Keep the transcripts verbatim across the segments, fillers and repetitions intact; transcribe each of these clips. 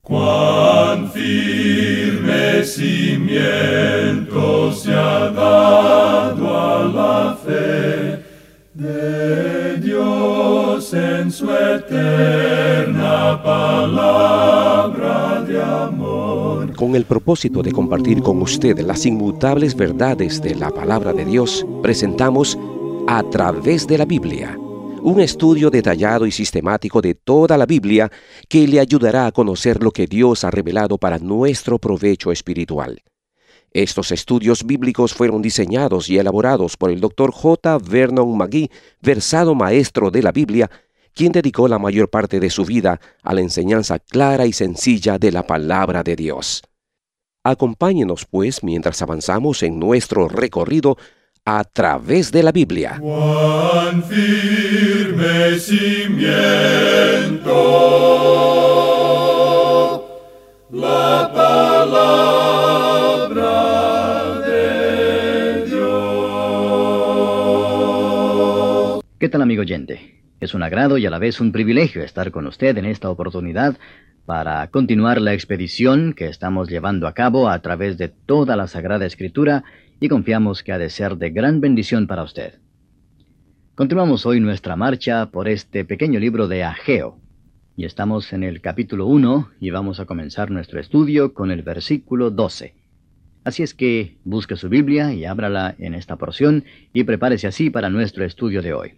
Cuán firme cimiento se ha dado a la fe de Dios en su eterna palabra de amor. Con el propósito de compartir con usted las inmutables verdades de la palabra de Dios, presentamos A Través de la Biblia, un estudio detallado y sistemático de toda la Biblia que le ayudará a conocer lo que Dios ha revelado para nuestro provecho espiritual. Estos estudios bíblicos fueron diseñados y elaborados por el doctor J. Vernon McGee, versado maestro de la Biblia, quien dedicó la mayor parte de su vida a la enseñanza clara y sencilla de la palabra de Dios. Acompáñenos, pues, mientras avanzamos en nuestro recorrido a través de la Biblia. Cuán firme cimiento la palabra de Dios. ¿Qué tal, amigo oyente? Es un agrado y a la vez un privilegio estar con usted en esta oportunidad para continuar la expedición que estamos llevando a cabo a través de toda la Sagrada Escritura, y confiamos que ha de ser de gran bendición para usted. Continuamos hoy nuestra marcha por este pequeño libro de Ageo, y estamos en el capítulo uno y vamos a comenzar nuestro estudio con el versículo doce. Así es que busque su Biblia y ábrala en esta porción y prepárese así para nuestro estudio de hoy.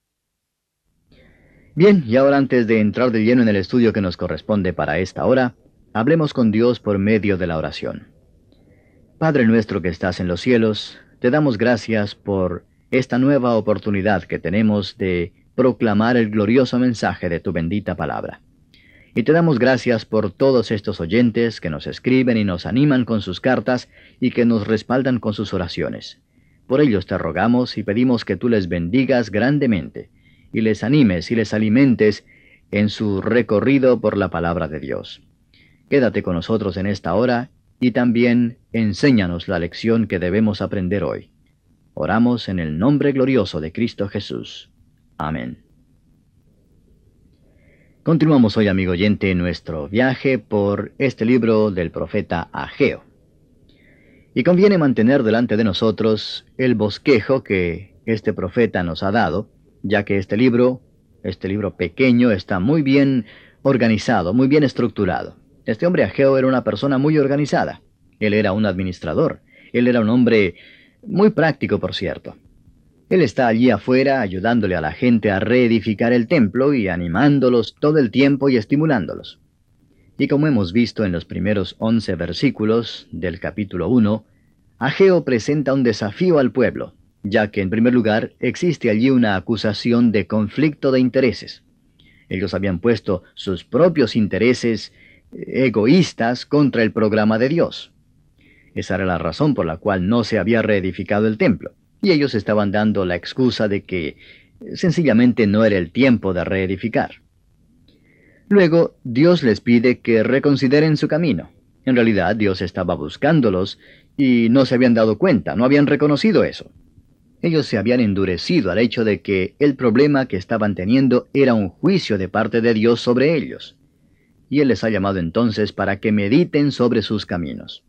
Bien, y ahora antes de entrar de lleno en el estudio que nos corresponde para esta hora, hablemos con Dios por medio de la oración. Padre nuestro que estás en los cielos, te damos gracias por esta nueva oportunidad que tenemos de proclamar el glorioso mensaje de tu bendita palabra. Y te damos gracias por todos estos oyentes que nos escriben y nos animan con sus cartas y que nos respaldan con sus oraciones. Por ellos te rogamos y pedimos que tú les bendigas grandemente y les animes y les alimentes en su recorrido por la palabra de Dios. Quédate con nosotros en esta hora y también enséñanos la lección que debemos aprender hoy. Oramos en el nombre glorioso de Cristo Jesús. Amén. Continuamos hoy, amigo oyente, nuestro viaje por este libro del profeta Ageo. Y conviene mantener delante de nosotros el bosquejo que este profeta nos ha dado, ya que este libro, este libro pequeño, está muy bien organizado, muy bien estructurado. Este hombre Ageo era una persona muy organizada. Él era un administrador. Él era un hombre muy práctico, por cierto. Él está allí afuera ayudándole a la gente a reedificar el templo y animándolos todo el tiempo y estimulándolos. Y como hemos visto en los primeros once versículos del capítulo uno, Ageo presenta un desafío al pueblo, ya que en primer lugar existe allí una acusación de conflicto de intereses. Ellos habían puesto sus propios intereses egoístas contra el programa de Dios. Esa era la razón por la cual no se había reedificado el templo, y ellos estaban dando la excusa de que sencillamente no era el tiempo de reedificar. Luego, Dios les pide que reconsideren su camino. En realidad, Dios estaba buscándolos y no se habían dado cuenta, no habían reconocido eso. Ellos se habían endurecido al hecho de que el problema que estaban teniendo era un juicio de parte de Dios sobre ellos. Y Él les ha llamado entonces para que mediten sobre sus caminos.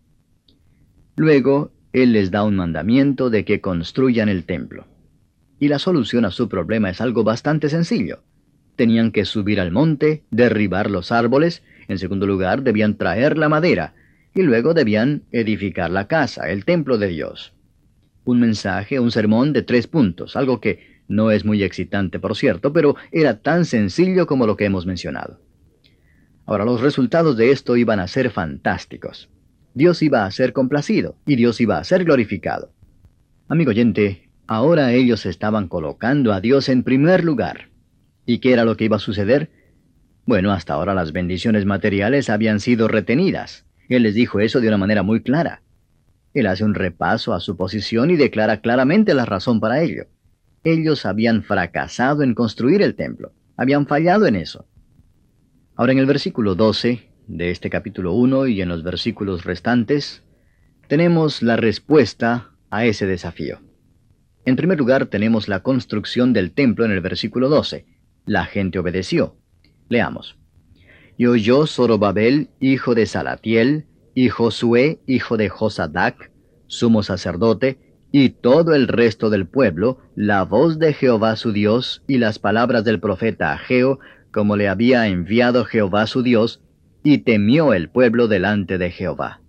Luego, Él les da un mandamiento de que construyan el templo. Y la solución a su problema es algo bastante sencillo. Tenían que subir al monte, derribar los árboles, en segundo lugar debían traer la madera, y luego debían edificar la casa, el templo de Dios. Un mensaje, un sermón de tres puntos, algo que no es muy excitante, por cierto, pero era tan sencillo como lo que hemos mencionado. Ahora, los resultados de esto iban a ser fantásticos. Dios iba a ser complacido y Dios iba a ser glorificado. Amigo oyente, ahora ellos estaban colocando a Dios en primer lugar. ¿Y qué era lo que iba a suceder? Bueno, hasta ahora las bendiciones materiales habían sido retenidas. Él les dijo eso de una manera muy clara. Él hace un repaso a su posición y declara claramente la razón para ello. Ellos habían fracasado en construir el templo. Habían fallado en eso. Ahora en el versículo doce de este capítulo uno y en los versículos restantes, tenemos la respuesta a ese desafío. En primer lugar, tenemos la construcción del templo en el versículo doce. La gente obedeció. Leamos. Y oyó Zorobabel, hijo de Salatiel, y Josué, hijo de Josadac, sumo sacerdote, y todo el resto del pueblo, la voz de Jehová su Dios, y las palabras del profeta Ageo, como le había enviado Jehová su Dios, y temió el pueblo delante de Jehová.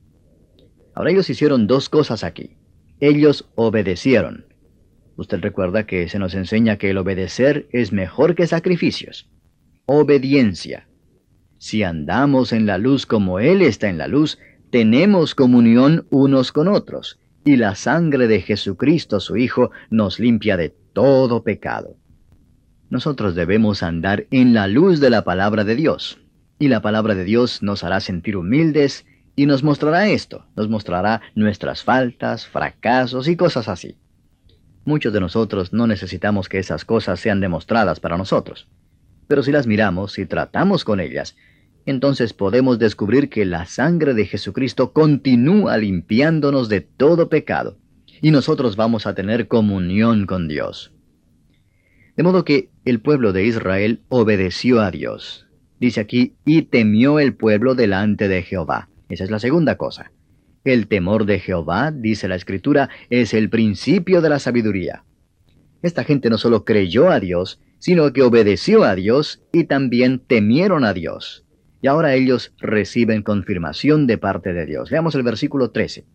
Ahora ellos hicieron dos cosas aquí. Ellos obedecieron. Usted recuerda que se nos enseña que el obedecer es mejor que sacrificios. Obediencia. Si andamos en la luz como Él está en la luz, tenemos comunión unos con otros, y la sangre de Jesucristo su Hijo nos limpia de todo pecado. Nosotros debemos andar en la luz de la palabra de Dios, y la palabra de Dios nos hará sentir humildes, y nos mostrará esto, nos mostrará nuestras faltas, fracasos y cosas así. Muchos de nosotros no necesitamos que esas cosas sean demostradas para nosotros. Pero si las miramos y tratamos con ellas, entonces podemos descubrir que la sangre de Jesucristo continúa limpiándonos de todo pecado, y nosotros vamos a tener comunión con Dios. De modo que el pueblo de Israel obedeció a Dios. Dice aquí, y temió el pueblo delante de Jehová. Esa es la segunda cosa. El temor de Jehová, dice la Escritura, es el principio de la sabiduría. Esta gente no solo creyó a Dios, sino que obedeció a Dios y también temieron a Dios. Y ahora ellos reciben confirmación de parte de Dios. Veamos el versículo trece.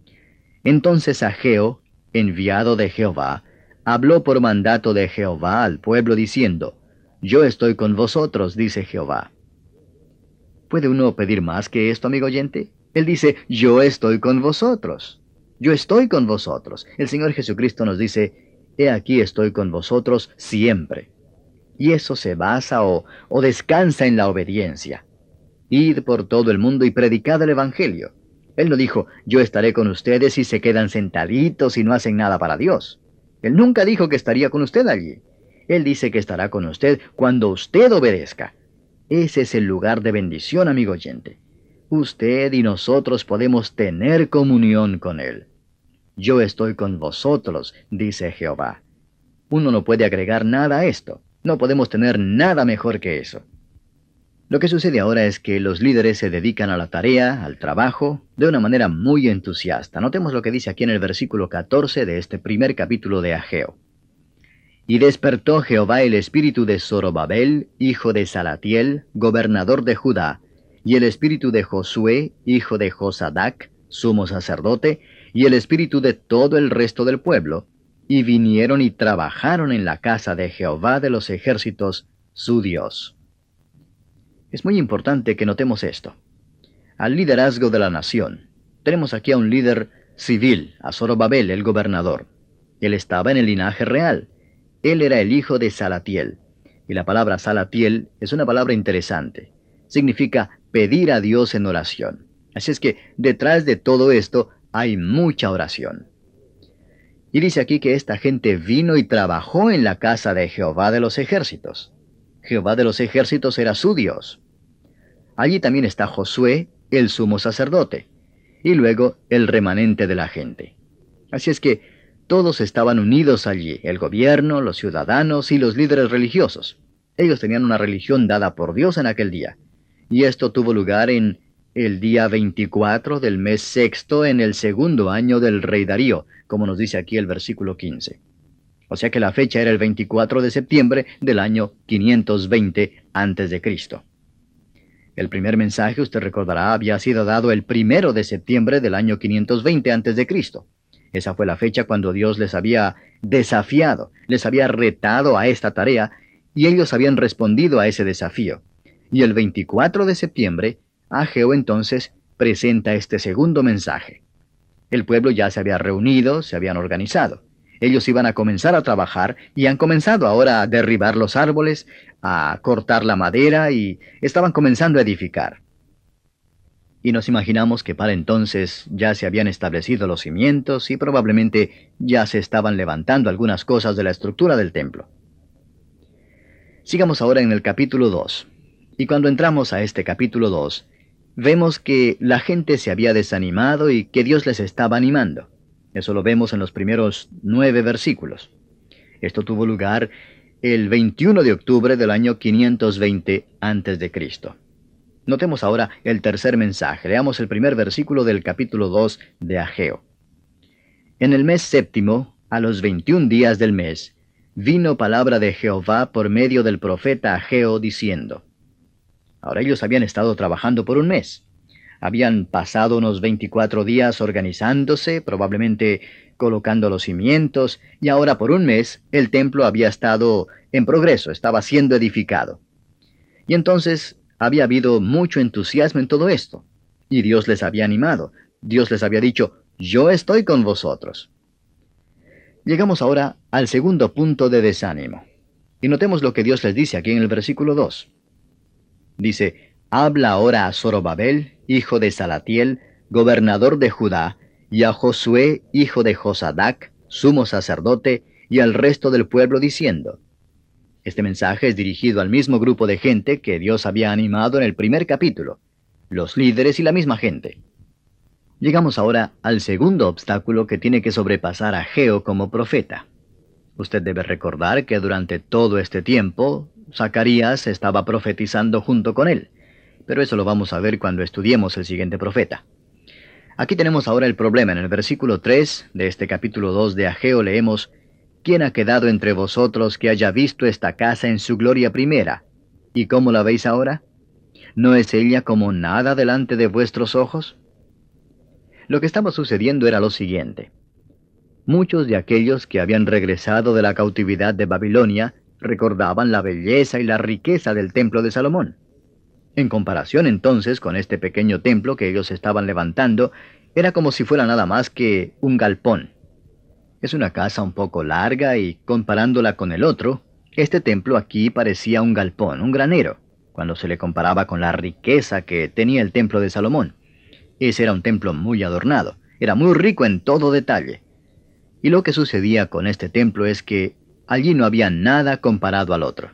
Entonces Ageo, enviado de Jehová, habló por mandato de Jehová al pueblo diciendo, Yo estoy con vosotros, dice Jehová. ¿Puede uno pedir más que esto, amigo oyente? Él dice, yo estoy con vosotros. Yo estoy con vosotros. El Señor Jesucristo nos dice, he aquí estoy con vosotros siempre. Y eso se basa o, o descansa en la obediencia. Id por todo el mundo y predicad el Evangelio. Él no dijo, yo estaré con ustedes y se quedan sentaditos y no hacen nada para Dios. Él nunca dijo que estaría con usted allí. Él dice que estará con usted cuando usted obedezca. Ese es el lugar de bendición, amigo oyente. Usted y nosotros podemos tener comunión con Él. Yo estoy con vosotros, dice Jehová. Uno no puede agregar nada a esto. No podemos tener nada mejor que eso. Lo que sucede ahora es que los líderes se dedican a la tarea, al trabajo, de una manera muy entusiasta. Notemos lo que dice aquí en el versículo catorce de este primer capítulo de Ageo. Y despertó Jehová el espíritu de Zorobabel, hijo de Salatiel, gobernador de Judá, y el espíritu de Josué, hijo de Josadac, sumo sacerdote, y el espíritu de todo el resto del pueblo, y vinieron y trabajaron en la casa de Jehová de los ejércitos, su Dios. Es muy importante que notemos esto. Al liderazgo de la nación. Tenemos aquí a un líder civil, a Zorobabel, el gobernador. Él estaba en el linaje real. Él era el hijo de Salatiel. Y la palabra Salatiel es una palabra interesante. Significa pedir a Dios en oración. Así es que detrás de todo esto hay mucha oración. Y dice aquí que esta gente vino y trabajó en la casa de Jehová de los ejércitos. Jehová de los ejércitos era su Dios. Allí también está Josué, el sumo sacerdote, y luego el remanente de la gente. Así es que todos estaban unidos allí, el gobierno, los ciudadanos y los líderes religiosos. Ellos tenían una religión dada por Dios en aquel día. Y esto tuvo lugar en el día veinticuatro del mes sexto en el segundo año del rey Darío, como nos dice aquí el versículo quince. O sea que la fecha era el veinticuatro de septiembre del año quinientos veinte antes de Cristo. El primer mensaje, usted recordará, había sido dado el primero de septiembre del año quinientos veinte antes de Cristo. Esa fue la fecha cuando Dios les había desafiado, les había retado a esta tarea, y ellos habían respondido a ese desafío. Y el veinticuatro de septiembre, Ageo entonces presenta este segundo mensaje. El pueblo ya se había reunido, se habían organizado. Ellos iban a comenzar a trabajar y han comenzado ahora a derribar los árboles, a cortar la madera y estaban comenzando a edificar. Y nos imaginamos que para entonces ya se habían establecido los cimientos y probablemente ya se estaban levantando algunas cosas de la estructura del templo. Sigamos ahora en el capítulo dos. Y cuando entramos a este capítulo dos, vemos que la gente se había desanimado y que Dios les estaba animando. Eso lo vemos en los primeros nueve versículos. Esto tuvo lugar el veintiuno de octubre del año quinientos veinte antes de Cristo. Notemos ahora el tercer mensaje. Leamos el primer versículo del capítulo dos de Ageo. En el mes séptimo, a los veintiún días del mes, vino palabra de Jehová por medio del profeta Ageo, diciendo. Ahora ellos habían estado trabajando por un mes. Habían pasado unos veinticuatro días organizándose, probablemente colocando los cimientos, y ahora por un mes el templo había estado en progreso, estaba siendo edificado. Y entonces había habido mucho entusiasmo en todo esto, y Dios les había animado. Dios les había dicho, yo estoy con vosotros. Llegamos ahora al segundo punto de desánimo. Y notemos lo que Dios les dice aquí en el versículo dos. Dice, habla ahora a Zorobabel, hijo de Salatiel, gobernador de Judá, y a Josué, hijo de Josadac, sumo sacerdote, y al resto del pueblo, diciendo. Este mensaje es dirigido al mismo grupo de gente que Dios había animado en el primer capítulo, los líderes y la misma gente. Llegamos ahora al segundo obstáculo que tiene que sobrepasar a Ageo como profeta. Usted debe recordar que durante todo este tiempo, Zacarías estaba profetizando junto con él, pero eso lo vamos a ver cuando estudiemos el siguiente profeta. Aquí tenemos ahora el problema. En el versículo tres de este capítulo dos de Ageo leemos, ¿quién ha quedado entre vosotros que haya visto esta casa en su gloria primera? ¿Y cómo la veis ahora? ¿No es ella como nada delante de vuestros ojos? Lo que estaba sucediendo era lo siguiente. Muchos de aquellos que habían regresado de la cautividad de Babilonia recordaban la belleza y la riqueza del templo de Salomón. En comparación entonces con este pequeño templo que ellos estaban levantando, era como si fuera nada más que un galpón. Es una casa un poco larga y, comparándola con el otro, este templo aquí parecía un galpón, un granero, cuando se le comparaba con la riqueza que tenía el templo de Salomón. Ese era un templo muy adornado, era muy rico en todo detalle. Y lo que sucedía con este templo es que allí no había nada comparado al otro.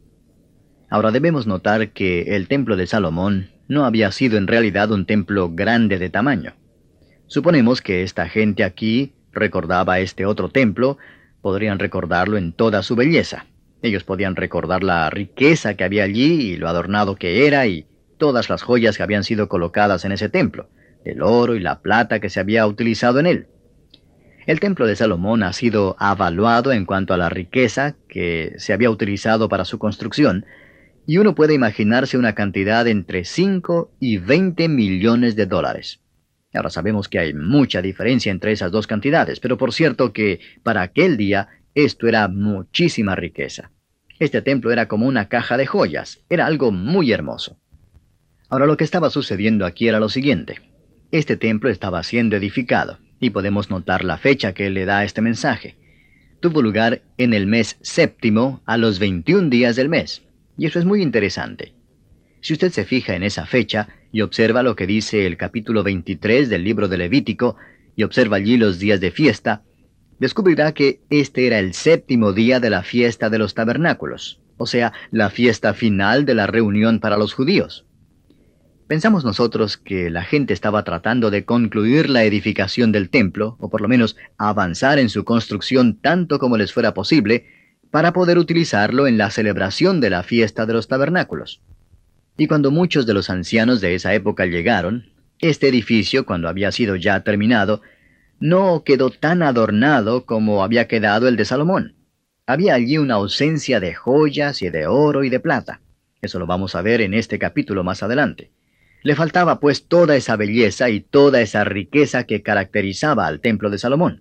Ahora debemos notar que el templo de Salomón no había sido en realidad un templo grande de tamaño. Suponemos que esta gente aquí recordaba este otro templo, podrían recordarlo en toda su belleza. Ellos podían recordar la riqueza que había allí y lo adornado que era y todas las joyas que habían sido colocadas en ese templo, el oro y la plata que se había utilizado en él. El templo de Salomón ha sido avaluado en cuanto a la riqueza que se había utilizado para su construcción, y uno puede imaginarse una cantidad entre cinco y veinte millones de dólares. Ahora sabemos que hay mucha diferencia entre esas dos cantidades, pero por cierto que para aquel día esto era muchísima riqueza. Este templo era como una caja de joyas, era algo muy hermoso. Ahora lo que estaba sucediendo aquí era lo siguiente. Este templo estaba siendo edificado, y podemos notar la fecha que él le da a este mensaje. Tuvo lugar en el mes séptimo, a los veintiún días del mes. Y eso es muy interesante. Si usted se fija en esa fecha y observa lo que dice el capítulo veintitrés del libro de Levítico, y observa allí los días de fiesta, descubrirá que este era el séptimo día de la fiesta de los tabernáculos, o sea, la fiesta final de la reunión para los judíos. Pensamos nosotros que la gente estaba tratando de concluir la edificación del templo, o por lo menos avanzar en su construcción tanto como les fuera posible, para poder utilizarlo en la celebración de la fiesta de los tabernáculos. Y cuando muchos de los ancianos de esa época llegaron, este edificio, cuando había sido ya terminado, no quedó tan adornado como había quedado el de Salomón. Había allí una ausencia de joyas y de oro y de plata. Eso lo vamos a ver en este capítulo más adelante. Le faltaba pues toda esa belleza y toda esa riqueza que caracterizaba al templo de Salomón.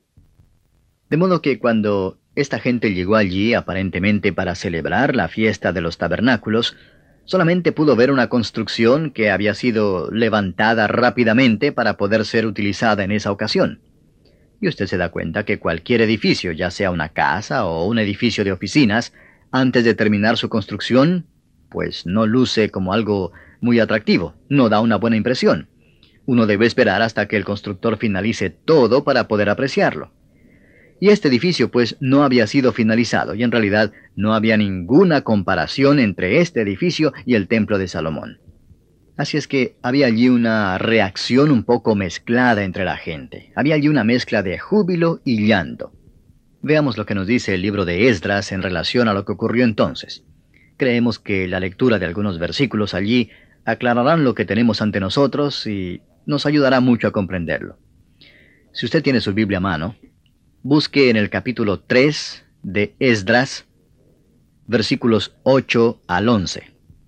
De modo que cuando esta gente llegó allí aparentemente para celebrar la fiesta de los tabernáculos, solamente pudo ver una construcción que había sido levantada rápidamente para poder ser utilizada en esa ocasión. Y usted se da cuenta que cualquier edificio, ya sea una casa o un edificio de oficinas, antes de terminar su construcción, pues no luce como algo muy atractivo, no da una buena impresión. Uno debe esperar hasta que el constructor finalice todo para poder apreciarlo. Y este edificio pues no había sido finalizado, y en realidad no había ninguna comparación entre este edificio y el templo de Salomón. Así es que había allí una reacción un poco mezclada entre la gente. Había allí una mezcla de júbilo y llanto. Veamos lo que nos dice el libro de Esdras en relación a lo que ocurrió entonces. Creemos que la lectura de algunos versículos allí aclararán lo que tenemos ante nosotros y nos ayudará mucho a comprenderlo. Si usted tiene su Biblia a mano, busque en el capítulo tres de Esdras, versículos ocho al once.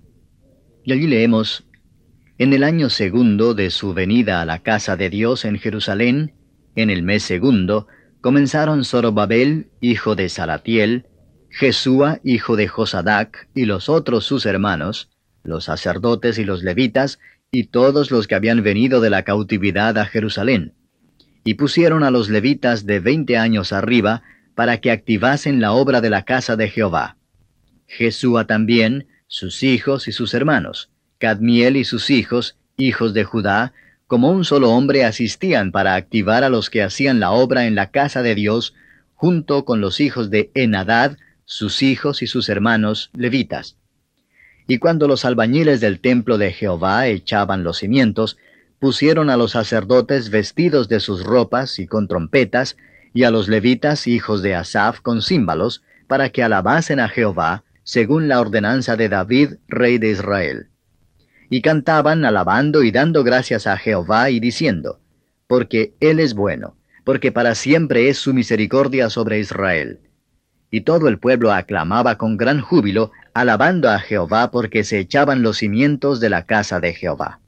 Y allí leemos: En el año segundo de su venida a la casa de Dios en Jerusalén, en el mes segundo, comenzaron Zorobabel, hijo de Salatiel, Jesúa, hijo de Josadac, y los otros sus hermanos, los sacerdotes y los levitas, y todos los que habían venido de la cautividad a Jerusalén. Y pusieron a los levitas de veinte años arriba, para que activasen la obra de la casa de Jehová. Jesúa también, sus hijos y sus hermanos, Cadmiel y sus hijos, hijos de Judá, como un solo hombre asistían para activar a los que hacían la obra en la casa de Dios, junto con los hijos de Enadad, sus hijos y sus hermanos, levitas. Y cuando los albañiles del templo de Jehová echaban los cimientos, pusieron a los sacerdotes vestidos de sus ropas y con trompetas, y a los levitas, hijos de Asaph, con címbalos, para que alabasen a Jehová, según la ordenanza de David, rey de Israel. Y cantaban, alabando y dando gracias a Jehová, y diciendo: Porque Él es bueno, porque para siempre es su misericordia sobre Israel. Y todo el pueblo aclamaba con gran júbilo, alabando a Jehová, porque se echaban los cimientos de la casa de Jehová.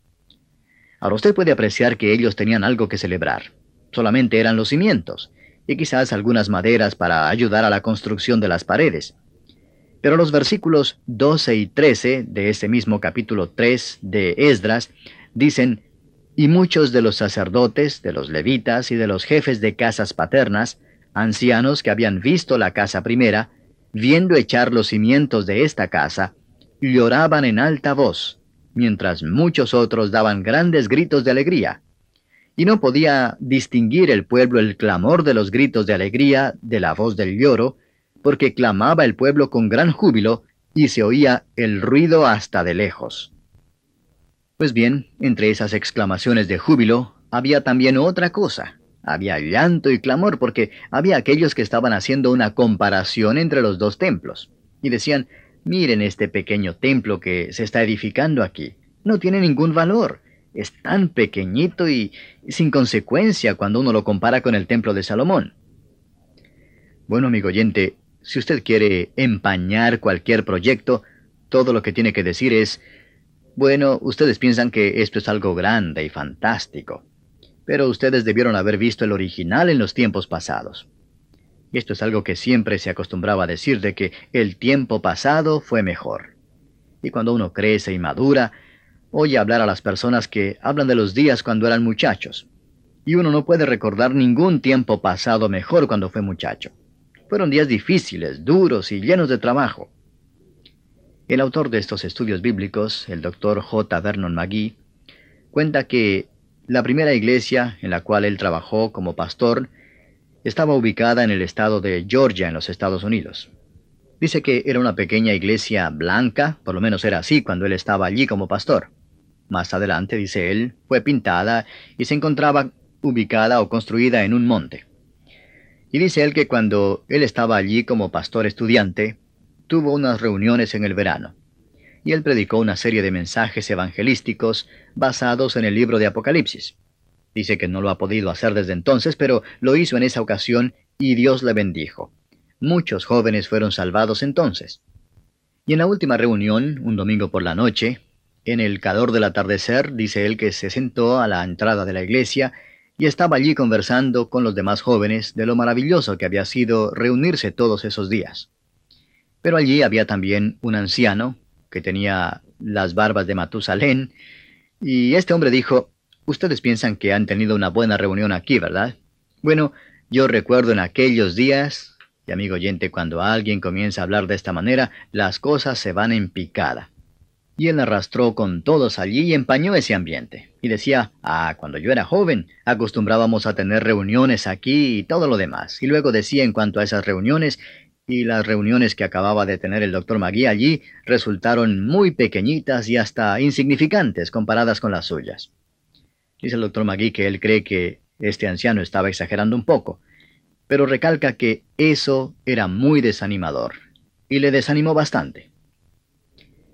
Ahora usted puede apreciar que ellos tenían algo que celebrar. Solamente eran los cimientos, y quizás algunas maderas para ayudar a la construcción de las paredes. Pero los versículos doce y trece de este mismo capítulo tres de Esdras dicen: Y muchos de los sacerdotes, de los levitas y de los jefes de casas paternas, ancianos que habían visto la casa primera, viendo echar los cimientos de esta casa, lloraban en alta voz, mientras muchos otros daban grandes gritos de alegría. Y no podía distinguir el pueblo el clamor de los gritos de alegría de la voz del lloro, porque clamaba el pueblo con gran júbilo, y se oía el ruido hasta de lejos. Pues bien, entre esas exclamaciones de júbilo, había también otra cosa. Había llanto y clamor, porque había aquellos que estaban haciendo una comparación entre los dos templos. Y decían: miren este pequeño templo que se está edificando aquí. No tiene ningún valor. Es tan pequeñito y sin consecuencia cuando uno lo compara con el templo de Salomón. Bueno, amigo oyente, si usted quiere empañar cualquier proyecto, todo lo que tiene que decir es: bueno, ustedes piensan que esto es algo grande y fantástico, pero ustedes debieron haber visto el original en los tiempos pasados. Y esto es algo que siempre se acostumbraba a decir, de que el tiempo pasado fue mejor. Y cuando uno crece y madura, oye hablar a las personas que hablan de los días cuando eran muchachos. Y uno no puede recordar ningún tiempo pasado mejor cuando fue muchacho. Fueron días difíciles, duros y llenos de trabajo. El autor de estos estudios bíblicos, el doctor J. Vernon McGee, cuenta que la primera iglesia en la cual él trabajó como pastor estaba ubicada en el estado de Georgia, en los Estados Unidos. Dice que era una pequeña iglesia blanca, por lo menos era así cuando él estaba allí como pastor. Más adelante, dice él, fue pintada y se encontraba ubicada o construida en un monte. Y dice él que cuando él estaba allí como pastor estudiante, tuvo unas reuniones en el verano. Y él predicó una serie de mensajes evangelísticos basados en el libro de Apocalipsis. Dice que no lo ha podido hacer desde entonces, pero lo hizo en esa ocasión y Dios le bendijo. Muchos jóvenes fueron salvados entonces. Y en la última reunión, un domingo por la noche, en el calor del atardecer, dice él que se sentó a la entrada de la iglesia y estaba allí conversando con los demás jóvenes de lo maravilloso que había sido reunirse todos esos días. Pero allí había también un anciano que tenía las barbas de Matusalén, y este hombre dijo: ustedes piensan que han tenido una buena reunión aquí, ¿verdad? Bueno, yo recuerdo en aquellos días, y amigo oyente, cuando alguien comienza a hablar de esta manera, las cosas se van en picada. Y él arrastró con todos allí y empañó ese ambiente. Y decía: ah, cuando yo era joven, acostumbrábamos a tener reuniones aquí y todo lo demás. Y luego decía en cuanto a esas reuniones, y las reuniones que acababa de tener el doctor McGee allí resultaron muy pequeñitas y hasta insignificantes comparadas con las suyas. Dice el doctor McGee que él cree que este anciano estaba exagerando un poco, pero recalca que eso era muy desanimador, y le desanimó bastante.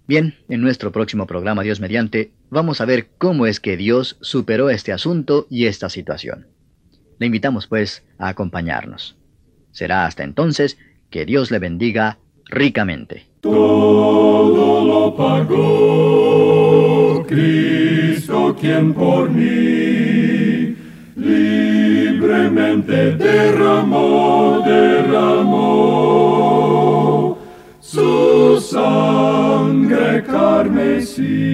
Bien, en nuestro próximo programa, Dios mediante, vamos a ver cómo es que Dios superó este asunto y esta situación. Le invitamos, pues, a acompañarnos. Será hasta entonces que Dios le bendiga ricamente. Todo lo pagó Cristo, quien por mí libremente derramó, derramó su sangre carmesí.